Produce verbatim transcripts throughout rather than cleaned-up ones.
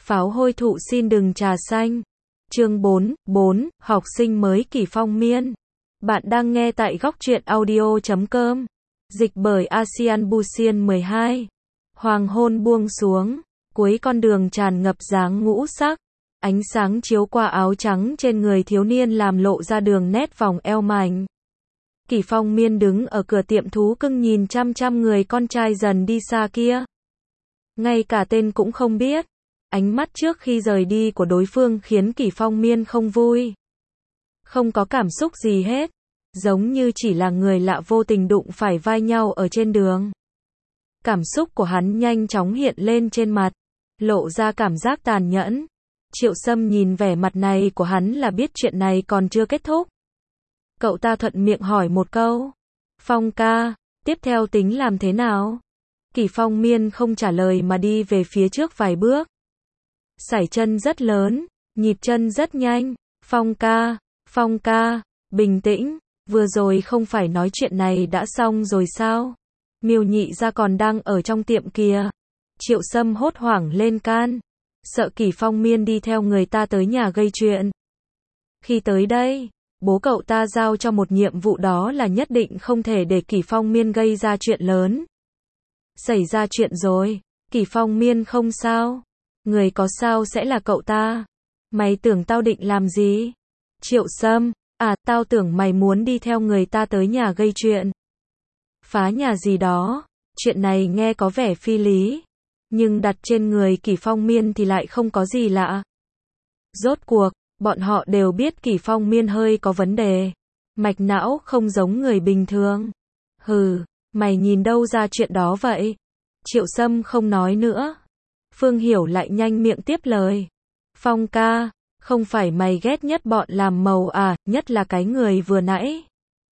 Pháo hôi thụ xin đừng trà xanh. Chương bốn, bốn, học sinh mới Kỷ Phong Miên. Bạn đang nghe tại góc truyện audio chấm com. Dịch bởi Asian Busian mười hai. Hoàng hôn buông xuống, cuối con đường tràn ngập dáng ngũ sắc. Ánh sáng chiếu qua áo trắng trên người thiếu niên làm lộ ra đường nét vòng eo mảnh. Kỷ Phong Miên đứng ở cửa tiệm thú cưng nhìn chăm chăm người con trai dần đi xa kia. Ngay cả tên cũng không biết. Ánh mắt trước khi rời đi của đối phương khiến Kỷ Phong Miên không vui. Không có cảm xúc gì hết. Giống như chỉ là người lạ vô tình đụng phải vai nhau ở trên đường. Cảm xúc của hắn nhanh chóng hiện lên trên mặt. Lộ ra cảm giác tàn nhẫn. Triệu Sâm nhìn vẻ mặt này của hắn là biết chuyện này còn chưa kết thúc. Cậu ta thuận miệng hỏi một câu. Phong ca, tiếp theo tính làm thế nào? Kỷ Phong Miên không trả lời mà đi về phía trước vài bước. Sải chân rất lớn, nhịp chân rất nhanh. Phong ca, Phong ca, bình tĩnh, vừa rồi không phải nói chuyện này đã xong rồi sao? Miêu nhị ra còn đang ở trong tiệm kìa. Triệu Sâm hốt hoảng lên can. Sợ Kỷ Phong Miên đi theo người ta tới nhà gây chuyện. Khi tới đây, bố cậu ta giao cho một nhiệm vụ đó là nhất định không thể để Kỷ Phong Miên gây ra chuyện lớn. Xảy ra chuyện rồi, Kỷ Phong Miên không sao. Người có sao sẽ là cậu ta. Mày tưởng tao định làm gì? Triệu Sâm, à, tao tưởng mày muốn đi theo người ta tới nhà gây chuyện. Phá nhà gì đó, chuyện này nghe có vẻ phi lý. Nhưng đặt trên người Kỷ Phong Miên thì lại không có gì lạ. Rốt cuộc, bọn họ đều biết Kỷ Phong Miên hơi có vấn đề. Mạch não không giống người bình thường. Hừ, mày nhìn đâu ra chuyện đó vậy? Triệu Sâm không nói nữa. Phương Hiểu lại nhanh miệng tiếp lời. Phong ca, không phải mày ghét nhất bọn làm màu à, nhất là cái người vừa nãy.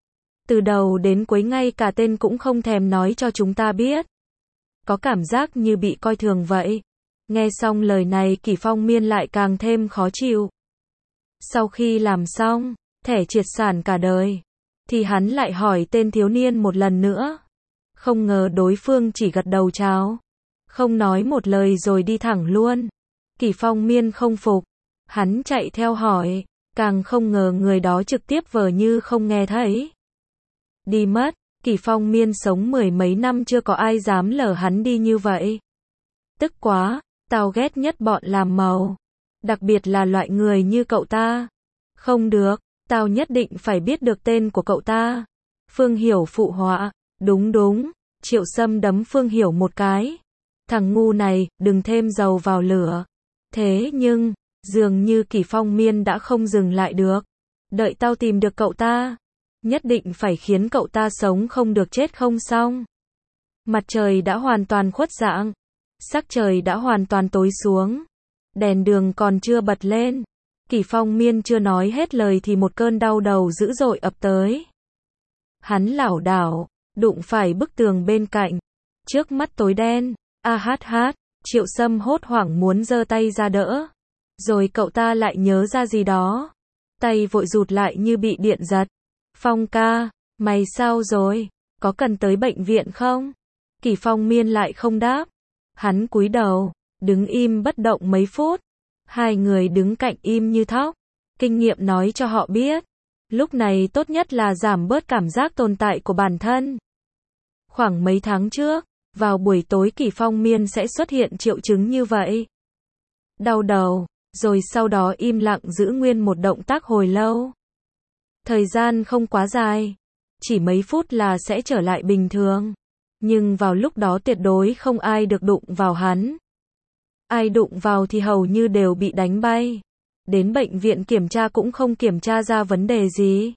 Từ đầu đến cuối ngay cả tên cũng không thèm nói cho chúng ta biết. Có cảm giác như bị coi thường vậy. Nghe xong lời này Kỷ Phong Miên lại càng thêm khó chịu. Sau khi làm xong, thẻ triệt sản cả đời, thì hắn lại hỏi tên thiếu niên một lần nữa. Không ngờ đối phương chỉ gật đầu chào. Không nói một lời rồi đi thẳng luôn. Kỷ Phong Miên không phục. Hắn chạy theo hỏi. Càng không ngờ người đó trực tiếp vờ như không nghe thấy. Đi mất. Kỷ Phong Miên sống mười mấy năm chưa có ai dám lờ hắn đi như vậy. Tức quá. Tao ghét nhất bọn làm màu. Đặc biệt là loại người như cậu ta. Không được. Tao nhất định phải biết được tên của cậu ta. Phương Hiểu phụ họa. Đúng đúng. Triệu Sâm đấm Phương Hiểu một cái. Thằng ngu này, đừng thêm dầu vào lửa. Thế nhưng, dường như Kỷ Phong Miên đã không dừng lại được. Đợi tao tìm được cậu ta. Nhất định phải khiến cậu ta sống không được chết không xong. Mặt trời đã hoàn toàn khuất dạng. Sắc trời đã hoàn toàn tối xuống. Đèn đường còn chưa bật lên. Kỷ Phong Miên chưa nói hết lời thì một cơn đau đầu dữ dội ập tới. Hắn lảo đảo, đụng phải bức tường bên cạnh. Trước mắt tối đen. A hát hát, Triệu Sâm hốt hoảng muốn giơ tay ra đỡ. Rồi cậu ta lại nhớ ra gì đó. Tay vội rụt lại như bị điện giật. Phong ca, mày sao rồi? Có cần tới bệnh viện không? Kỷ Phong Miên lại không đáp. Hắn cúi đầu, đứng im bất động mấy phút. Hai người đứng cạnh im như thóc. Kinh nghiệm nói cho họ biết. Lúc này tốt nhất là giảm bớt cảm giác tồn tại của bản thân. Khoảng mấy tháng trước, vào buổi tối Kỷ Phong Miên sẽ xuất hiện triệu chứng như vậy. Đau đầu, rồi sau đó im lặng giữ nguyên một động tác hồi lâu. Thời gian không quá dài, chỉ mấy phút là sẽ trở lại bình thường. Nhưng vào lúc đó tuyệt đối không ai được đụng vào hắn. Ai đụng vào thì hầu như đều bị đánh bay. Đến bệnh viện kiểm tra cũng không kiểm tra ra vấn đề gì.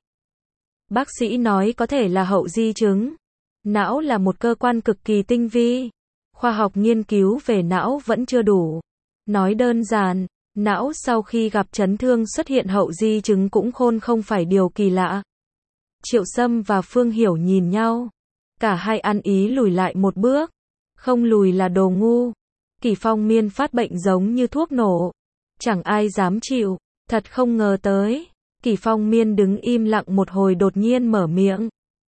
Bác sĩ nói có thể là hậu di chứng. Não là một cơ quan cực kỳ tinh vi. Khoa học nghiên cứu về não vẫn chưa đủ. Nói đơn giản, não sau khi gặp chấn thương xuất hiện hậu di chứng cũng khôn không phải điều kỳ lạ. Triệu Sâm và Phương Hiểu nhìn nhau. Cả hai ăn ý lùi lại một bước. Không lùi là đồ ngu. Kỷ Phong Miên phát bệnh giống như thuốc nổ. Chẳng ai dám chịu. Thật không ngờ tới. Kỷ Phong Miên đứng im lặng một hồi đột nhiên mở miệng.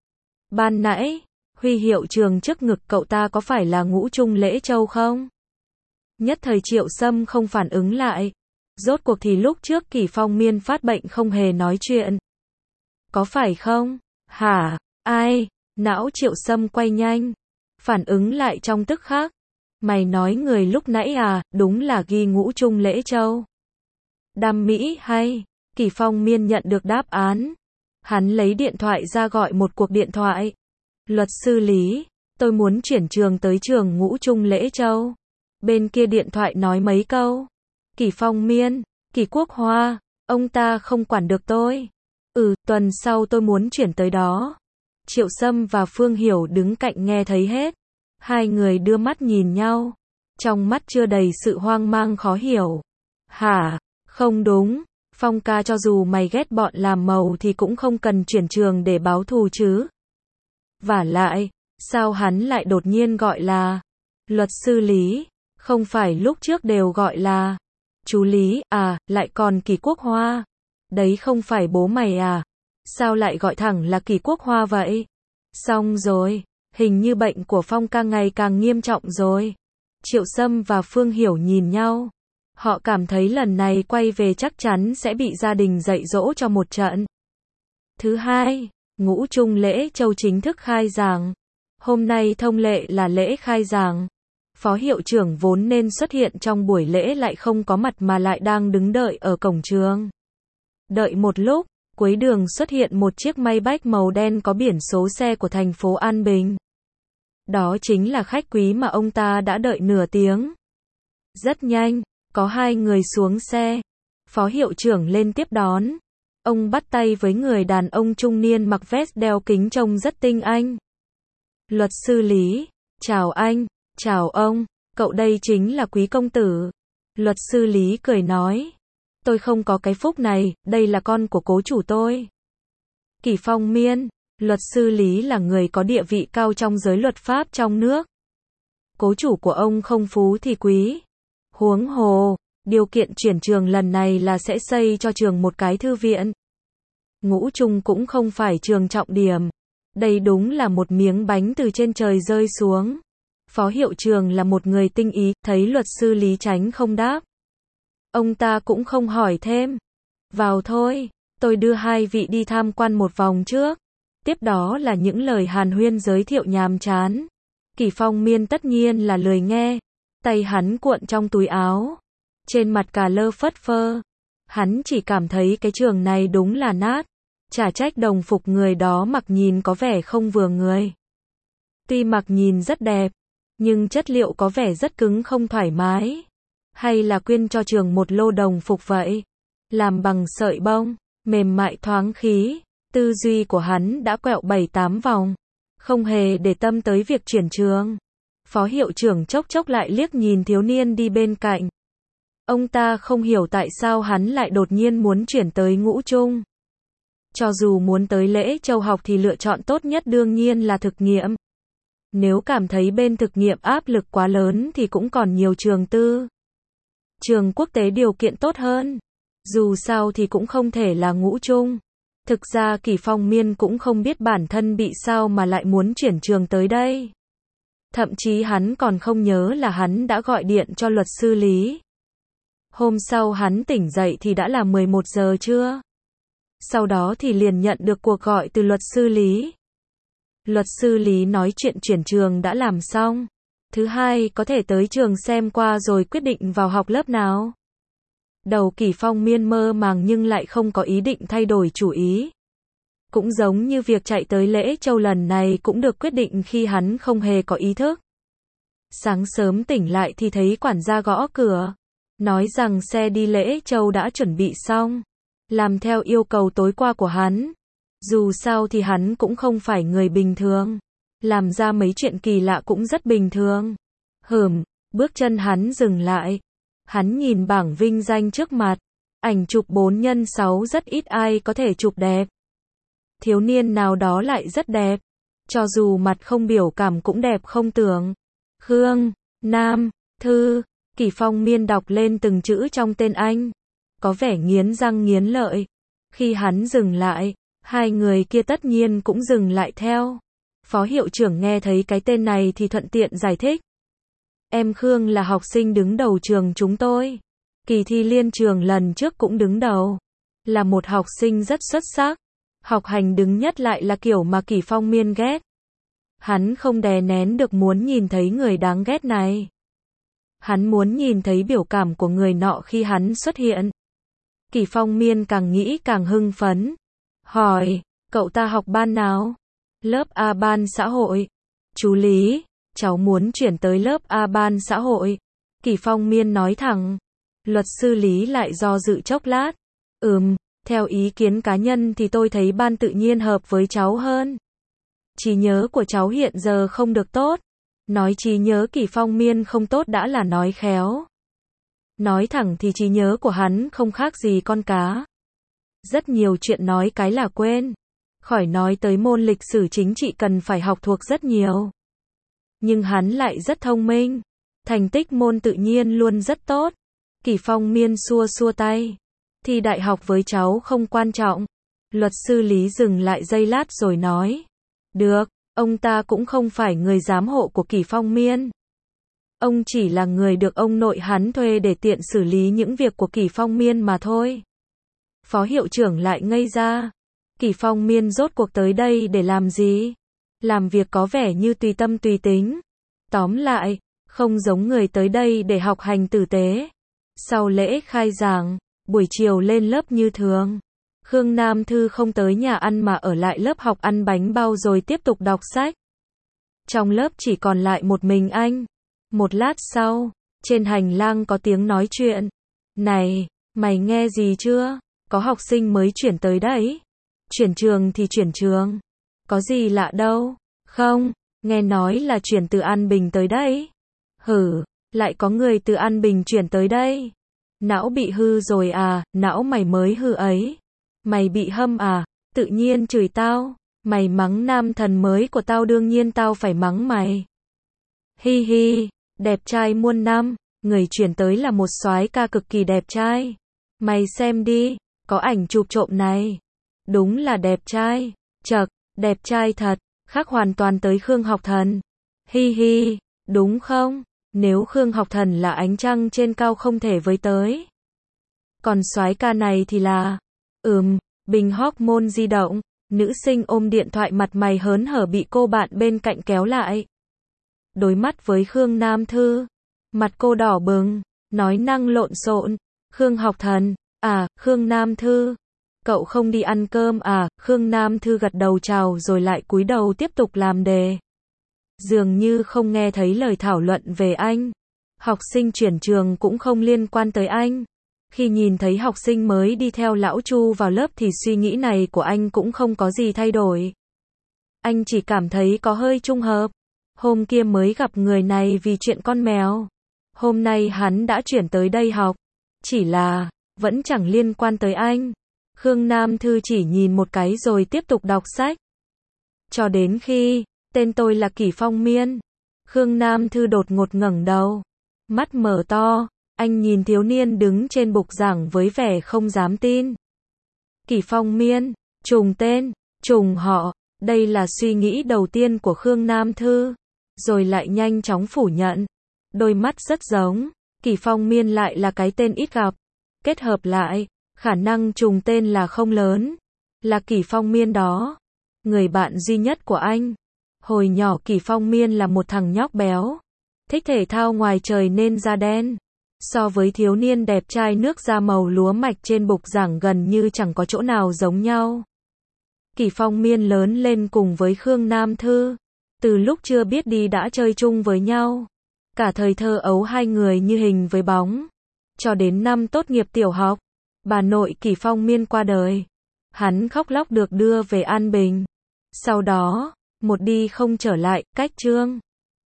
Ban nãy, huy hiệu trường trước ngực cậu ta có phải là Ngũ Trung Lễ Châu không? Nhất thời Triệu Sâm không phản ứng lại. Rốt cuộc thì lúc trước Kỷ Phong Miên phát bệnh không hề nói chuyện. Có phải không? Hả? Ai? Não Triệu Sâm quay nhanh. Phản ứng lại trong tức khắc. Mày nói người lúc nãy à, đúng là ghi Ngũ Trung Lễ Châu. Đam mỹ hay? Kỷ Phong Miên nhận được đáp án. Hắn lấy điện thoại ra gọi một cuộc điện thoại. Luật sư Lý, tôi muốn chuyển trường tới trường Ngũ Trung Lễ Châu. Bên kia điện thoại nói mấy câu. Kỷ Phong Miên, Kỷ Quốc Hoa, ông ta không quản được tôi. Ừ, tuần sau tôi muốn chuyển tới đó. Triệu Sâm và Phương Hiểu đứng cạnh nghe thấy hết. Hai người đưa mắt nhìn nhau. Trong mắt chưa đầy sự hoang mang khó hiểu. Hả? Không đúng. Phong ca, cho dù mày ghét bọn làm màu thì cũng không cần chuyển trường để báo thù chứ. Vả lại, sao hắn lại đột nhiên gọi là luật sư Lý, không phải lúc trước đều gọi là chú Lý, à, lại còn Kỷ Quốc Hoa. Đấy không phải bố mày à? Sao lại gọi thẳng là Kỷ Quốc Hoa vậy? Xong rồi, hình như bệnh của Phong ca ngày càng nghiêm trọng rồi. Triệu Sâm và Phương Hiểu nhìn nhau. Họ cảm thấy lần này quay về chắc chắn sẽ bị gia đình dạy dỗ cho một trận. Thứ hai, Ngũ Trung Lễ Châu chính thức khai giảng. Hôm nay thông lệ là lễ khai giảng. Phó hiệu trưởng vốn nên xuất hiện trong buổi lễ lại không có mặt mà lại đang đứng đợi ở cổng trường. Đợi một lúc, cuối đường xuất hiện một chiếc Maybach màu đen có biển số xe của thành phố An Bình. Đó chính là khách quý mà ông ta đã đợi nửa tiếng. Rất nhanh, có hai người xuống xe. Phó hiệu trưởng lên tiếp đón. Ông bắt tay với người đàn ông trung niên mặc vest đeo kính trông rất tinh anh. Luật sư Lý, chào anh, chào ông, cậu đây chính là Quý công tử. Luật sư Lý cười nói. Tôi không có cái phúc này, đây là con của cố chủ tôi. Kỷ Phong Miên, luật sư Lý là người có địa vị cao trong giới luật pháp trong nước. Cố chủ của ông không phú thì quý. Huống hồ, điều kiện chuyển trường lần này là sẽ xây cho trường một cái thư viện. Ngũ Trung cũng không phải trường trọng điểm. Đây đúng là một miếng bánh từ trên trời rơi xuống. Phó hiệu trưởng là một người tinh ý, thấy luật sư Lý tránh không đáp. Ông ta cũng không hỏi thêm. Vào thôi, tôi đưa hai vị đi tham quan một vòng trước. Tiếp đó là những lời hàn huyên giới thiệu nhàm chán. Kỷ Phong Miên tất nhiên là lười nghe. Tay hắn cuộn trong túi áo. Trên mặt cà lơ phất phơ. Hắn chỉ cảm thấy cái trường này đúng là nát. Chả trách đồng phục người đó mặc nhìn có vẻ không vừa người. Tuy mặc nhìn rất đẹp, nhưng chất liệu có vẻ rất cứng không thoải mái. Hay là quyên cho trường một lô đồng phục vậy? Làm bằng sợi bông, mềm mại thoáng khí. Tư duy của hắn đã quẹo bảy tám vòng. Không hề để tâm tới việc chuyển trường. Phó hiệu trưởng chốc chốc lại liếc nhìn thiếu niên đi bên cạnh. Ông ta không hiểu tại sao hắn lại đột nhiên muốn chuyển tới Ngũ Trung. Cho dù muốn tới Lễ Châu học thì lựa chọn tốt nhất đương nhiên là thực nghiệm. Nếu cảm thấy bên thực nghiệm áp lực quá lớn thì cũng còn nhiều trường tư. Trường quốc tế điều kiện tốt hơn. Dù sao thì cũng không thể là Ngũ Trung. Thực ra Kỷ Phong Miên cũng không biết bản thân bị sao mà lại muốn chuyển trường tới đây. Thậm chí hắn còn không nhớ là hắn đã gọi điện cho luật sư Lý. Hôm sau hắn tỉnh dậy thì đã là mười một giờ trưa. Sau đó thì liền nhận được cuộc gọi từ luật sư Lý. Luật sư Lý nói chuyện chuyển trường đã làm xong. Thứ hai có thể tới trường xem qua rồi quyết định vào học lớp nào. Đầu Kỷ Phong Miên mơ màng nhưng lại không có ý định thay đổi chủ ý. Cũng giống như việc chạy tới Lễ Châu lần này cũng được quyết định khi hắn không hề có ý thức. Sáng sớm tỉnh lại thì thấy quản gia gõ cửa. Nói rằng xe đi Lễ Châu đã chuẩn bị xong. Làm theo yêu cầu tối qua của hắn. Dù sao thì hắn cũng không phải người bình thường. Làm ra mấy chuyện kỳ lạ cũng rất bình thường. Hừm, bước chân hắn dừng lại. Hắn nhìn bảng vinh danh trước mặt. Ảnh chụp bốn nhân sáu rất ít ai có thể chụp đẹp. Thiếu niên nào đó lại rất đẹp. Cho dù mặt không biểu cảm cũng đẹp không tưởng. Khương, Nam, Thư. Kỷ Phong Miên đọc lên từng chữ trong tên anh. Có vẻ nghiến răng nghiến lợi. Khi hắn dừng lại, hai người kia tất nhiên cũng dừng lại theo. Phó hiệu trưởng nghe thấy cái tên này thì thuận tiện giải thích. Em Khương là học sinh đứng đầu trường chúng tôi. Kỳ thi liên trường lần trước cũng đứng đầu. Là một học sinh rất xuất sắc. Học hành đứng nhất lại là kiểu mà Kỷ Phong Miên ghét. Hắn không đè nén được muốn nhìn thấy người đáng ghét này. Hắn muốn nhìn thấy biểu cảm của người nọ khi hắn xuất hiện. Kỷ Phong Miên càng nghĩ càng hưng phấn. Hỏi, cậu ta học ban nào? Lớp A ban xã hội. Chú Lý, cháu muốn chuyển tới lớp A ban xã hội. Kỷ Phong Miên nói thẳng. Luật sư Lý lại do dự chốc lát. Ừm, theo ý kiến cá nhân thì tôi thấy ban tự nhiên hợp với cháu hơn. Trí nhớ của cháu hiện giờ không được tốt. Nói trí nhớ Kỷ Phong Miên không tốt đã là nói khéo. Nói thẳng thì trí nhớ của hắn không khác gì con cá. Rất nhiều chuyện nói cái là quên. Khỏi nói tới môn lịch sử chính trị cần phải học thuộc rất nhiều. Nhưng hắn lại rất thông minh. Thành tích môn tự nhiên luôn rất tốt. Kỷ Phong Miên xua xua tay. Thi đại học với cháu không quan trọng. Luật sư Lý dừng lại giây lát rồi nói. Được, ông ta cũng không phải người giám hộ của Kỷ Phong Miên. Ông chỉ là người được ông nội hắn thuê để tiện xử lý những việc của Kỷ Phong Miên mà thôi. Phó hiệu trưởng lại ngây ra. Kỷ Phong Miên rốt cuộc tới đây để làm gì? Làm việc có vẻ như tùy tâm tùy tính. Tóm lại, không giống người tới đây để học hành tử tế. Sau lễ khai giảng, buổi chiều lên lớp như thường. Khương Nam Thư không tới nhà ăn mà ở lại lớp học ăn bánh bao rồi tiếp tục đọc sách. Trong lớp chỉ còn lại một mình anh. Một lát sau, trên hành lang có tiếng nói chuyện. Này, mày nghe gì chưa? Có học sinh mới chuyển tới đấy. Chuyển trường thì chuyển trường. Có gì lạ đâu. Không, nghe nói là chuyển từ An Bình tới đấy. Hử, lại có người từ An Bình chuyển tới đây. Não bị hư rồi à, não mày mới hư ấy. Mày bị hâm à, tự nhiên chửi tao. Mày mắng nam thần mới của tao đương nhiên tao phải mắng mày. Hi hi, đẹp trai muôn năm, người chuyển tới là một soái ca cực kỳ đẹp trai. Mày xem đi, có ảnh chụp trộm này. Đúng là đẹp trai, chậc, đẹp trai thật, khác hoàn toàn tới Khương Học Thần. Hi hi, đúng không? Nếu Khương Học Thần là ánh trăng trên cao không thể với tới. Còn soái ca này thì là, ừm, bình hormone di động, nữ sinh ôm điện thoại mặt mày hớn hở bị cô bạn bên cạnh kéo lại. Đối mắt với Khương Nam Thư, mặt cô đỏ bừng, nói năng lộn xộn, Khương Học Thần, à, Khương Nam Thư, cậu không đi ăn cơm à? Khương Nam Thư gật đầu chào rồi lại cúi đầu tiếp tục làm đề. Dường như không nghe thấy lời thảo luận về anh. Học sinh chuyển trường cũng không liên quan tới anh. Khi nhìn thấy học sinh mới đi theo lão Chu vào lớp thì suy nghĩ này của anh cũng không có gì thay đổi. Anh chỉ cảm thấy có hơi trùng hợp. Hôm kia mới gặp người này vì chuyện con mèo. Hôm nay hắn đã chuyển tới đây học. Chỉ là, vẫn chẳng liên quan tới anh. Khương Nam Thư chỉ nhìn một cái rồi tiếp tục đọc sách. Cho đến khi, tên tôi là Kỷ Phong Miên. Khương Nam Thư đột ngột ngẩng đầu. Mắt mở to, anh nhìn thiếu niên đứng trên bục giảng với vẻ không dám tin. Kỷ Phong Miên, trùng tên, trùng họ, đây là suy nghĩ đầu tiên của Khương Nam Thư. Rồi lại nhanh chóng phủ nhận. Đôi mắt rất giống, Kỷ Phong Miên lại là cái tên ít gặp. Kết hợp lại, khả năng trùng tên là không lớn. Là Kỷ Phong Miên đó. Người bạn duy nhất của anh. Hồi nhỏ Kỷ Phong Miên là một thằng nhóc béo. Thích thể thao ngoài trời nên da đen. So với thiếu niên đẹp trai nước da màu lúa mạch trên bục giảng gần như chẳng có chỗ nào giống nhau. Kỷ Phong Miên lớn lên cùng với Khương Nam Thư. Từ lúc chưa biết đi đã chơi chung với nhau. Cả thời thơ ấu hai người như hình với bóng. Cho đến năm tốt nghiệp tiểu học, bà nội Kỷ Phong Miên qua đời. Hắn khóc lóc được đưa về An Bình. Sau đó, một đi không trở lại, cách Trương